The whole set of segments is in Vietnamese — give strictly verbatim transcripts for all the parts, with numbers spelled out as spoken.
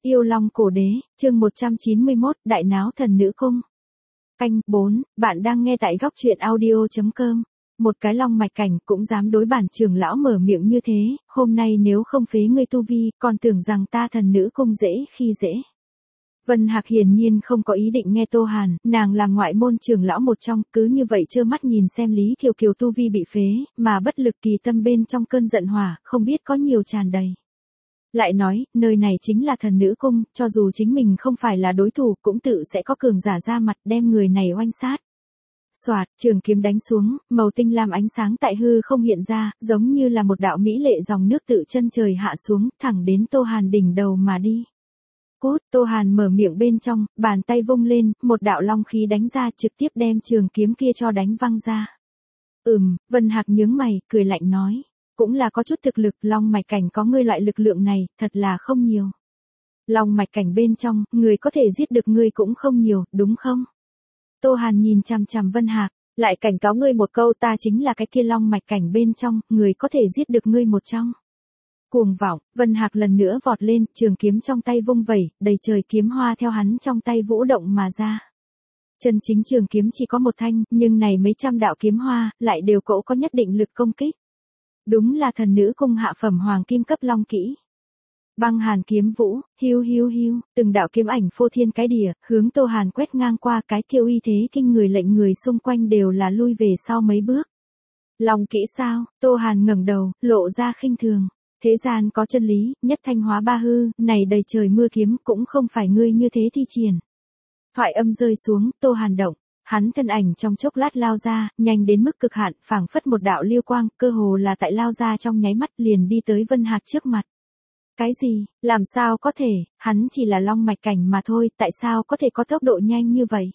Yêu Long Cổ Đế, chương một trăm chín mươi mốt, Đại Náo Thần Nữ Cung. Canh bốn, bạn đang nghe tại góc truyện audio chấm com. Một cái long mạch cảnh cũng dám đối bản trưởng lão mở miệng như thế, hôm nay nếu không phế ngươi tu vi, còn tưởng rằng ta thần nữ cung dễ khi dễ. Vân Hạc hiển nhiên không có ý định nghe Tô Hàn, nàng là ngoại môn trưởng lão một trong, cứ như vậy trơ mắt nhìn xem Lý Kiều Kiều tu vi bị phế, mà bất lực kỳ tâm bên trong cơn giận hỏa, không biết có nhiều tràn đầy. Lại nói, nơi này chính là thần nữ cung, cho dù chính mình không phải là đối thủ cũng tự sẽ có cường giả ra mặt đem người này oanh sát. Soạt, trường kiếm đánh xuống, màu tinh lam ánh sáng tại hư không hiện ra, giống như là một đạo mỹ lệ dòng nước tự chân trời hạ xuống, thẳng đến Tô Hàn đỉnh đầu mà đi. Cốt, Tô Hàn mở miệng bên trong, bàn tay vung lên, một đạo long khí đánh ra trực tiếp đem trường kiếm kia cho đánh văng ra. Ừm, Vân Hạc nhướng mày, cười lạnh nói. Cũng là có chút thực lực, long mạch cảnh có ngươi loại lực lượng này, thật là không nhiều. Long mạch cảnh bên trong, người có thể giết được ngươi cũng không nhiều, đúng không? Tô Hàn nhìn chằm chằm Vân Hạc, lại cảnh cáo ngươi một câu, ta chính là cái kia long mạch cảnh bên trong, người có thể giết được ngươi một trong. Cuồng vọng, Vân Hạc lần nữa vọt lên, trường kiếm trong tay vung vẩy, đầy trời kiếm hoa theo hắn trong tay vũ động mà ra. Chân chính trường kiếm chỉ có một thanh, nhưng này mấy trăm đạo kiếm hoa, lại đều cỗ có nhất định lực công kích. Đúng là thần nữ cung hạ phẩm hoàng kim cấp long kỹ. Băng hàn kiếm vũ, hiu hiu hiu, từng đạo kiếm ảnh phô thiên cái địa, hướng Tô Hàn quét ngang qua, cái kia uy thế kinh người lệnh người xung quanh đều là lui về sau mấy bước. Long kỹ sao? Tô Hàn ngẩng đầu, lộ ra khinh thường. Thế gian có chân lý, nhất thanh hóa ba hư, này đầy trời mưa kiếm cũng không phải ngươi như thế thi triển. Thoại âm rơi xuống, Tô Hàn động. Hắn thân ảnh trong chốc lát lao ra, nhanh đến mức cực hạn, phảng phất một đạo lưu quang, cơ hồ là tại lao ra trong nháy mắt liền đi tới Vân Hạc trước mặt. Cái gì, làm sao có thể, hắn chỉ là long mạch cảnh mà thôi, tại sao có thể có tốc độ nhanh như vậy?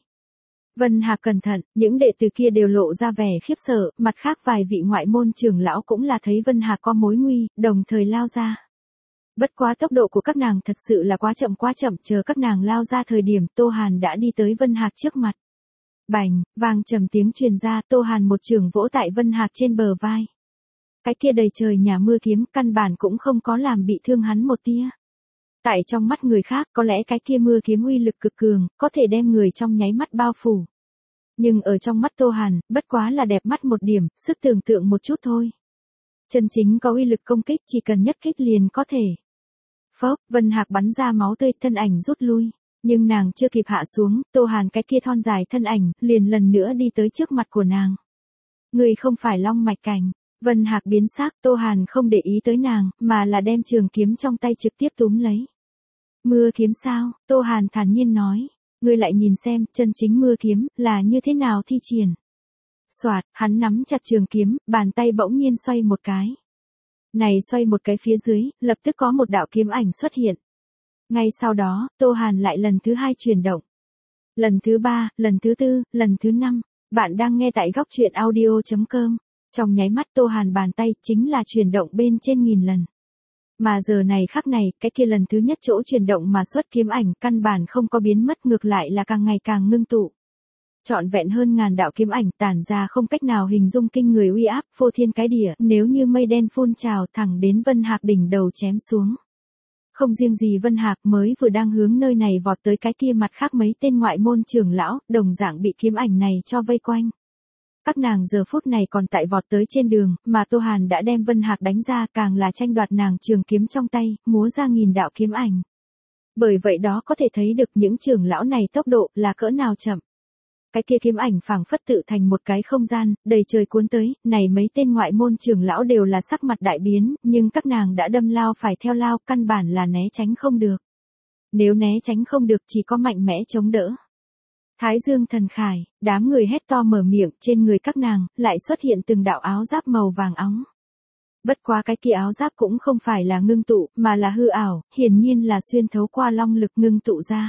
Vân Hạc cẩn thận, những đệ tử kia đều lộ ra vẻ khiếp sợ, mặt khác vài vị ngoại môn trưởng lão cũng là thấy Vân Hạc có mối nguy, đồng thời lao ra. Bất quá tốc độ của các nàng thật sự là quá chậm quá chậm, chờ các nàng lao ra thời điểm Tô Hàn đã đi tới Vân Hạc trước mặt. Bành, vang trầm tiếng truyền ra, Tô Hàn một trường vỗ tại Vân Hạc trên bờ vai. Cái kia đầy trời nhà mưa kiếm căn bản cũng không có làm bị thương hắn một tia. Tại trong mắt người khác có lẽ cái kia mưa kiếm uy lực cực cường, có thể đem người trong nháy mắt bao phủ. Nhưng ở trong mắt Tô Hàn, bất quá là đẹp mắt một điểm, sức tưởng tượng một chút thôi. Chân chính có uy lực công kích chỉ cần nhất kích liền có thể. Phốc, Vân Hạc bắn ra máu tươi, thân ảnh rút lui. Nhưng nàng chưa kịp hạ xuống, Tô Hàn cái kia thon dài thân ảnh, liền lần nữa đi tới trước mặt của nàng. Người không phải long mạch cảnh. Vân Hạc biến sắc, Tô Hàn không để ý tới nàng, mà là đem trường kiếm trong tay trực tiếp túm lấy. Mưa kiếm sao? Tô Hàn thản nhiên nói. Ngươi lại nhìn xem, chân chính mưa kiếm, là như thế nào thi triển. Soạt, hắn nắm chặt trường kiếm, bàn tay bỗng nhiên xoay một cái. Này xoay một cái phía dưới, lập tức có một đạo kiếm ảnh xuất hiện. Ngay sau đó, Tô Hàn lại lần thứ hai chuyển động. Lần thứ ba, lần thứ tư, lần thứ năm. Bạn đang nghe tại góc truyện audio chấm com. Trong nháy mắt Tô Hàn bàn tay chính là chuyển động bên trên nghìn lần. Mà giờ này khắc này, cái kia lần thứ nhất chỗ chuyển động mà xuất kiếm ảnh căn bản không có biến mất, ngược lại là càng ngày càng ngưng tụ. Trọn vẹn hơn ngàn đạo kiếm ảnh tản ra không cách nào hình dung kinh người uy áp phô thiên cái địa, nếu như mây đen phun trào thẳng đến Vân Hạc đỉnh đầu chém xuống. Không riêng gì Vân Hạc mới vừa đang hướng nơi này vọt tới cái kia mặt khác mấy tên ngoại môn trưởng lão, đồng dạng bị kiếm ảnh này cho vây quanh. Các nàng giờ phút này còn tại vọt tới trên đường, mà Tô Hàn đã đem Vân Hạc đánh ra, càng là tranh đoạt nàng trường kiếm trong tay, múa ra nghìn đạo kiếm ảnh. Bởi vậy đó có thể thấy được những trưởng lão này tốc độ là cỡ nào chậm. Cái kia kiếm ảnh phảng phất tự thành một cái không gian, đầy trời cuốn tới, này mấy tên ngoại môn trưởng lão đều là sắc mặt đại biến, nhưng các nàng đã đâm lao phải theo lao, căn bản là né tránh không được. Nếu né tránh không được chỉ có mạnh mẽ chống đỡ. Thái Dương thần khải, đám người hét to mở miệng, trên người các nàng, lại xuất hiện từng đạo áo giáp màu vàng óng. Bất quá cái kia áo giáp cũng không phải là ngưng tụ, mà là hư ảo, hiển nhiên là xuyên thấu qua long lực ngưng tụ ra.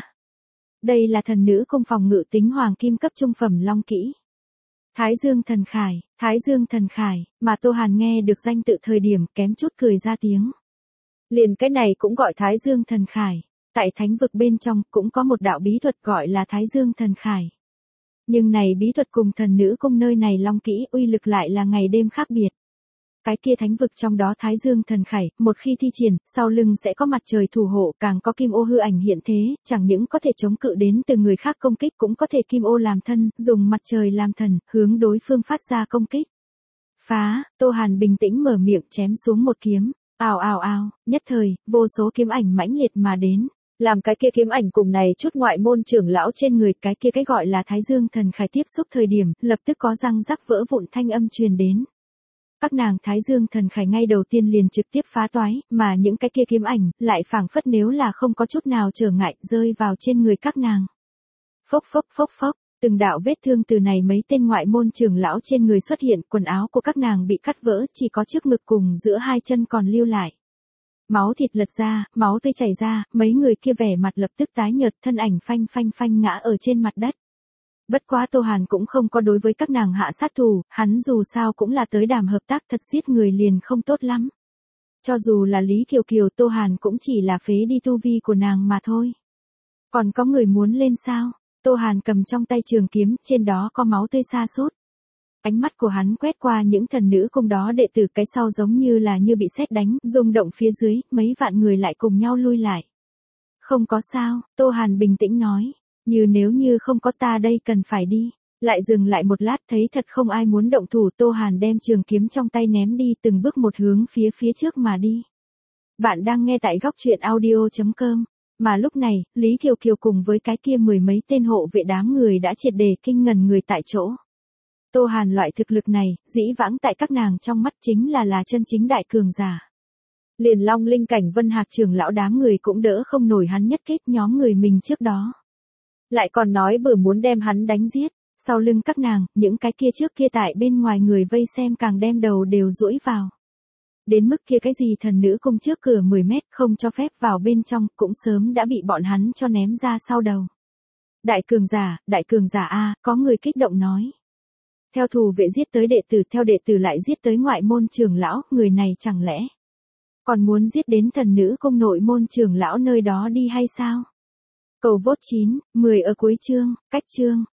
Đây là thần nữ cung phòng ngự tính hoàng kim cấp trung phẩm long kỹ. Thái Dương thần khải, Thái Dương thần khải, mà Tô Hàn nghe được danh tự thời điểm kém chút cười ra tiếng. Liền cái này cũng gọi Thái Dương thần khải. Tại thánh vực bên trong cũng có một đạo bí thuật gọi là Thái Dương thần khải. Nhưng này bí thuật cùng thần nữ cung nơi này long kỹ uy lực lại là ngày đêm khác biệt. Cái kia thánh vực trong đó Thái Dương thần khải, một khi thi triển, sau lưng sẽ có mặt trời thủ hộ, càng có kim ô hư ảnh hiện thế, chẳng những có thể chống cự đến từ người khác công kích, cũng có thể kim ô làm thân, dùng mặt trời làm thần, hướng đối phương phát ra công kích. Phá, Tô Hàn bình tĩnh mở miệng chém xuống một kiếm, ào ào ào, nhất thời, vô số kiếm ảnh mãnh liệt mà đến. Làm cái kia kiếm ảnh cùng này chút ngoại môn trưởng lão trên người, cái kia cái gọi là Thái Dương thần khải tiếp xúc thời điểm, lập tức có răng rắc vỡ vụn thanh âm truyền đến. Các nàng Thái Dương thần khải ngay đầu tiên liền trực tiếp phá toái, mà những cái kia kiếm ảnh, lại phảng phất nếu là không có chút nào trở ngại, rơi vào trên người các nàng. Phốc phốc phốc phốc, từng đạo vết thương từ này mấy tên ngoại môn trưởng lão trên người xuất hiện, quần áo của các nàng bị cắt vỡ, chỉ có trước ngực cùng giữa hai chân còn lưu lại. Máu thịt lật ra, máu tươi chảy ra, mấy người kia vẻ mặt lập tức tái nhợt, thân ảnh phanh phanh phanh ngã ở trên mặt đất. Bất quá Tô Hàn cũng không có đối với các nàng hạ sát thủ, hắn dù sao cũng là tới đàm hợp tác, thật giết người liền không tốt lắm. Cho dù là Lý Kiều Kiều, Tô Hàn cũng chỉ là phế đi tu vi của nàng mà thôi. Còn có người muốn lên sao? Tô Hàn cầm trong tay trường kiếm, trên đó có máu tươi sa sút. Ánh mắt của hắn quét qua những thần nữ cung đó đệ tử, cái sau giống như là như bị sét đánh, rung động phía dưới, mấy vạn người lại cùng nhau lui lại. Không có sao, Tô Hàn bình tĩnh nói, như nếu như không có ta đây cần phải đi. Lại dừng lại một lát, thấy thật không ai muốn động thủ, Tô Hàn đem trường kiếm trong tay ném đi, từng bước một hướng phía phía trước mà đi. Bạn đang nghe tại góc truyện audio chấm com. Mà lúc này, Lý Kiều Kiều cùng với cái kia mười mấy tên hộ vệ đám người đã triệt để kinh ngần người tại chỗ. Tô Hàn loại thực lực này, dĩ vãng tại các nàng trong mắt chính là là chân chính đại cường giả. Liền Long Linh cảnh Vân Hạc trưởng lão đám người cũng đỡ không nổi hắn nhất kích nhóm người mình trước đó. Lại còn nói bừa muốn đem hắn đánh giết, sau lưng các nàng, những cái kia trước kia tại bên ngoài người vây xem càng đem đầu đều duỗi vào. Đến mức kia cái gì thần nữ cung trước cửa mười mét không cho phép vào bên trong, cũng sớm đã bị bọn hắn cho ném ra sau đầu. Đại cường giả, đại cường giả a, có người kích động nói. Theo thù vệ giết tới đệ tử, theo đệ tử lại giết tới ngoại môn trưởng lão, người này chẳng lẽ còn muốn giết đến thần nữ cung nội môn trưởng lão nơi đó đi hay sao? Cầu vote chín, mười ở cuối chương, cách chương.